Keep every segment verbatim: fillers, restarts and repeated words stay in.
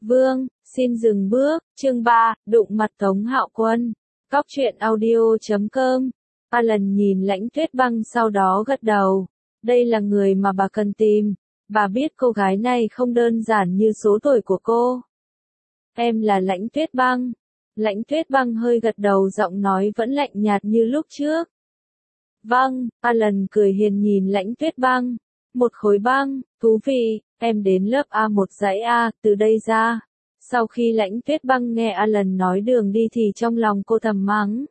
Vương, xin dừng bước, chương ba, đụng mặt Tống Hạo Quân. Góc truyện audio chấm com. Alan nhìn Lãnh Tuyết Băng sau đó gật đầu. Đây là người mà bà cần tìm. Bà biết cô gái này không đơn giản như số tuổi của cô. Em là Lãnh Tuyết Băng. Lãnh Tuyết Băng hơi gật đầu, giọng nói vẫn lạnh nhạt như lúc trước. Vâng, Alan cười hiền nhìn Lãnh Tuyết Băng. Một khối băng, thú vị, em đến lớp A một dãy A, từ đây ra. Sau khi Lãnh Tuyết Băng nghe Alan nói đường đi thì trong lòng cô thầm mắng.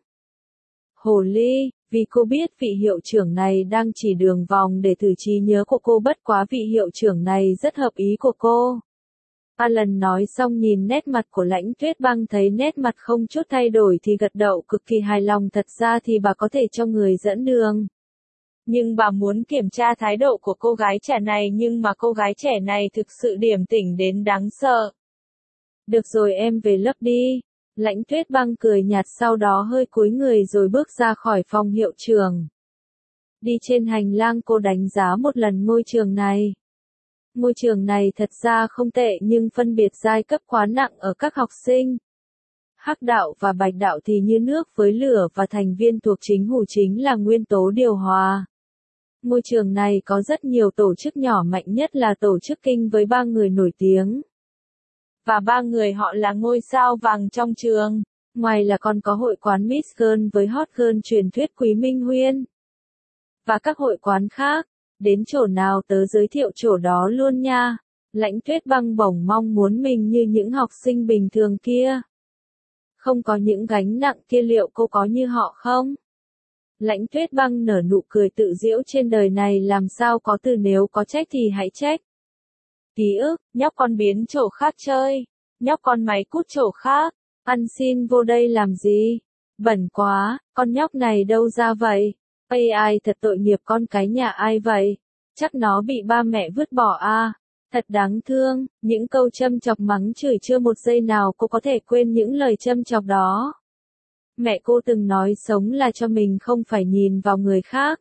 Hồ ly, vì cô biết vị hiệu trưởng này đang chỉ đường vòng để thử trí nhớ của cô, bất quá vị hiệu trưởng này rất hợp ý của cô. Alan nói xong nhìn nét mặt của Lãnh Tuyết Băng, thấy nét mặt không chút thay đổi thì gật đầu cực kỳ hài lòng. Thật ra thì bà có thể cho người dẫn đường. Nhưng bà muốn kiểm tra thái độ của cô gái trẻ này, nhưng mà cô gái trẻ này thực sự điềm tĩnh đến đáng sợ. Được rồi, em về lớp đi. Lãnh Tuyết Băng cười nhạt, sau đó hơi cúi người rồi bước ra khỏi phòng hiệu trưởng. Đi trên hành lang cô đánh giá một lần ngôi trường này. Ngôi trường này thật ra không tệ, nhưng phân biệt giai cấp quá nặng ở các học sinh. Hắc đạo và bạch đạo thì như nước với lửa, và thành viên thuộc chính phủ chính là nguyên tố điều hòa. Ngôi trường này có rất nhiều tổ chức nhỏ, mạnh nhất là tổ chức Kinh với ba người nổi tiếng. Và ba người họ là ngôi sao vàng trong trường. Ngoài là còn có hội quán Miss Girl với Hot Girl truyền thuyết Quý Minh Huyên. Và các hội quán khác. Đến chỗ nào tớ giới thiệu chỗ đó luôn nha. Lãnh Tuyết Băng bỗng mong muốn mình như những học sinh bình thường kia. Không có những gánh nặng kia, liệu cô có như họ không? Lãnh Tuyết Băng nở nụ cười tự giễu, trên đời này làm sao có từ nếu có trách thì hãy trách. Ký ức, nhóc con biến chỗ khác chơi. Nhóc con mày cút chỗ khác. Ăn xin vô đây làm gì? Bẩn quá, con nhóc này đâu ra vậy? a i thật tội nghiệp, con cái nhà ai vậy? Chắc nó bị ba mẹ vứt bỏ à? Thật đáng thương. Những câu châm chọc mắng chửi, chưa một giây nào cô có thể quên những lời châm chọc đó. Mẹ cô từng nói sống là cho mình, không phải nhìn vào người khác.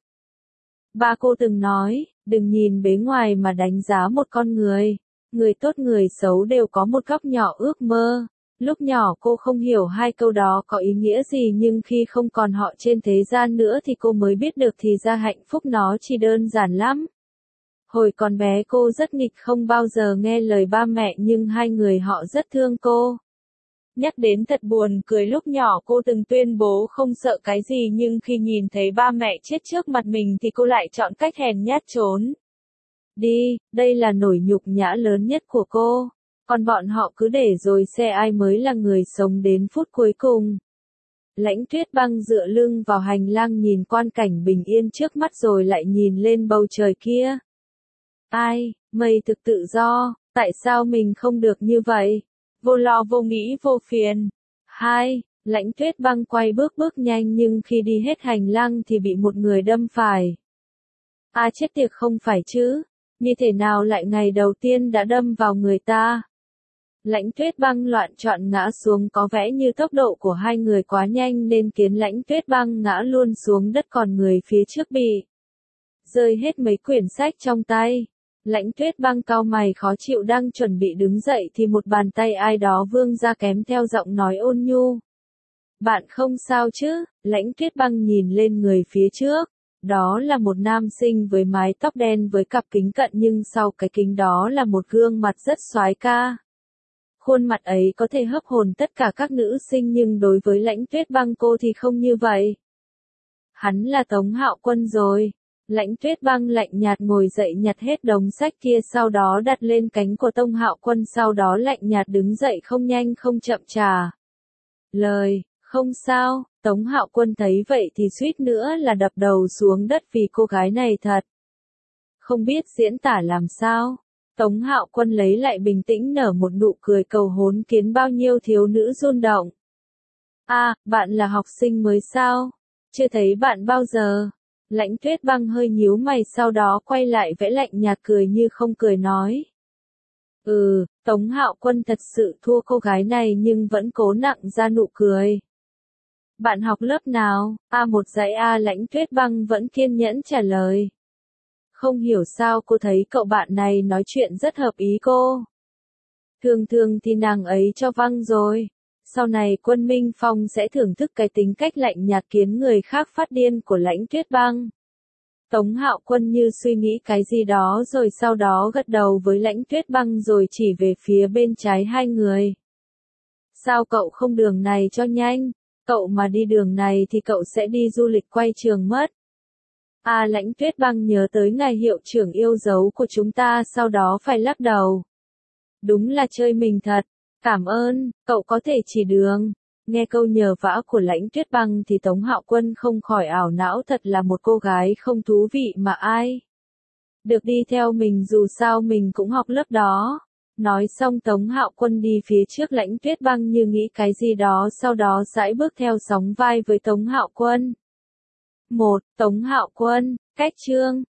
Ba cô từng nói, đừng nhìn bề ngoài mà đánh giá một con người. Người tốt người xấu đều có một góc nhỏ ước mơ. Lúc nhỏ cô không hiểu hai câu đó có ý nghĩa gì, nhưng khi không còn họ trên thế gian nữa thì cô mới biết được thì ra hạnh phúc nó chỉ đơn giản lắm. Hồi còn bé cô rất nghịch, không bao giờ nghe lời ba mẹ, nhưng hai người họ rất thương cô. Nhắc đến thật buồn cười, lúc nhỏ cô từng tuyên bố không sợ cái gì, nhưng khi nhìn thấy ba mẹ chết trước mặt mình thì cô lại chọn cách hèn nhát trốn đi. Đây là nỗi nhục nhã lớn nhất của cô. Còn bọn họ cứ để rồi xe ai mới là người sống đến phút cuối cùng. Lãnh Tuyết Băng dựa lưng vào hành lang, nhìn quang cảnh bình yên trước mắt rồi lại nhìn lên bầu trời kia. Ai, mây thực tự do, tại sao mình không được như vậy? Vô lo vô nghĩ vô phiền. Hai, Lãnh Tuyết Băng quay bước bước nhanh, nhưng khi đi hết hành lang thì bị một người đâm phải. À chết tiệt, không phải chứ? Như thế nào lại ngày đầu tiên đã đâm vào người ta? Lãnh Tuyết Băng loạn choạng ngã xuống, có vẻ như tốc độ của hai người quá nhanh nên khiến Lãnh Tuyết Băng ngã luôn xuống đất, còn người phía trước bị rơi hết mấy quyển sách trong tay. Lãnh Tuyết Băng cau mày khó chịu, đang chuẩn bị đứng dậy thì một bàn tay ai đó vươn ra kèm theo giọng nói ôn nhu. Bạn không sao chứ? Lãnh Tuyết Băng nhìn lên người phía trước. Đó là một nam sinh với mái tóc đen với cặp kính cận, nhưng sau cái kính đó là một gương mặt rất soái ca. Khuôn mặt ấy có thể hấp hồn tất cả các nữ sinh, nhưng đối với Lãnh Tuyết Băng cô thì không như vậy. Hắn là Tống Hạo Quân rồi. Lãnh Tuyết Băng lạnh nhạt ngồi dậy, nhặt hết đống sách kia, sau đó đặt lên cánh của Tống Hạo Quân, sau đó lạnh nhạt đứng dậy, không nhanh không chậm trả lời. Không sao. Tống Hạo Quân thấy vậy thì suýt nữa là đập đầu xuống đất vì cô gái này thật không biết diễn tả làm sao. Tống Hạo Quân lấy lại bình tĩnh, nở một nụ cười cầu hốn khiến bao nhiêu thiếu nữ run động. À, bạn là học sinh mới sao? Chưa thấy bạn bao giờ. Lãnh Tuyết Băng hơi nhíu mày, sau đó quay lại vẽ lạnh nhạt, cười như không cười nói. Ừ, Tống Hạo Quân thật sự thua cô gái này nhưng vẫn cố nặng ra nụ cười. Bạn học lớp nào? A một dãy A. Lãnh Tuyết Băng vẫn kiên nhẫn trả lời. Không hiểu sao cô thấy cậu bạn này nói chuyện rất hợp ý cô. Thường thường thì nàng ấy cho văng rồi. Sau này Quân Minh Phong sẽ thưởng thức cái tính cách lạnh nhạt khiến người khác phát điên của Lãnh Tuyết Băng. Tống Hạo Quân như suy nghĩ cái gì đó rồi sau đó gật đầu với Lãnh Tuyết Băng rồi chỉ về phía bên trái hai người. Sao cậu không đường này cho nhanh? Cậu mà đi đường này thì cậu sẽ đi du lịch quay trường mất. À, Lãnh Tuyết Băng nhớ tới ngài hiệu trưởng yêu dấu của chúng ta, sau đó phải lắc đầu. Đúng là chơi mình thật. Cảm ơn, cậu có thể chỉ đường. Nghe câu nhờ vả của Lãnh Tuyết Băng thì Tống Hạo Quân không khỏi ảo não, thật là một cô gái không thú vị mà ai được đi theo mình, dù sao mình cũng học lớp đó. Nói xong Tống Hạo Quân đi phía trước Lãnh Tuyết Băng như nghĩ cái gì đó, sau đó sải bước theo sóng vai với Tống Hạo Quân. Một, Tống Hạo Quân, cách chương